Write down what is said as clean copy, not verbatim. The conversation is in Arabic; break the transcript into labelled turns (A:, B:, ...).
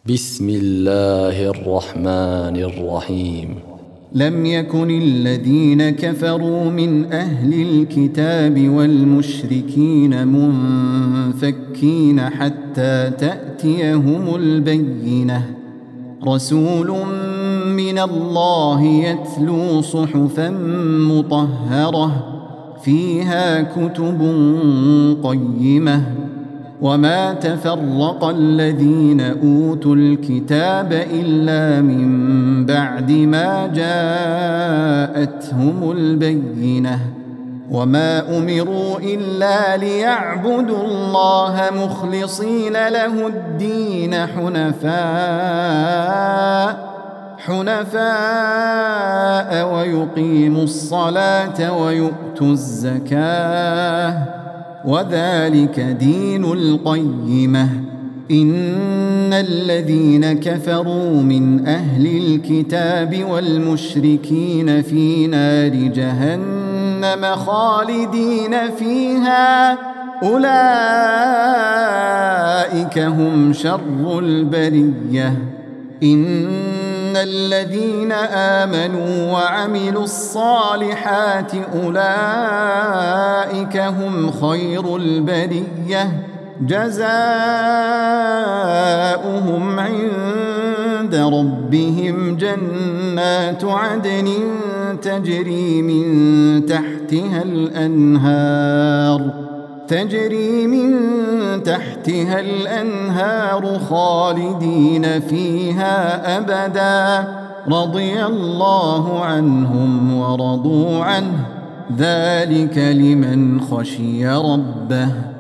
A: بسم الله الرحمن الرحيم.
B: لم يكن الذين كفروا من أهل الكتاب والمشركين منفكين حتى تأتيهم البينة، رسول من الله يتلو صحفا مطهرة فيها كتب قيمة. وما تفرق الذين أوتوا الكتاب إلا من بعد ما جاءتهم البينة، وما أمروا إلا ليعبدوا الله مخلصين له الدين حنفاء ويقيموا الصلاة ويؤتوا الزكاة، وذلك دين القيمة. إن الذين كفروا من أهل الكتاب والمشركين في نار جهنم خالدين فيها، أولئك هم شر البرية. إن الذين آمنوا وعملوا الصالحات أولئك هم خير البرية، جزاؤهم عند ربهم جنات عدن تجري من تحتها الأنهار خالدين فيها أبدا، رضي الله عنهم ورضوا عنه، ذلك لمن خشي ربه.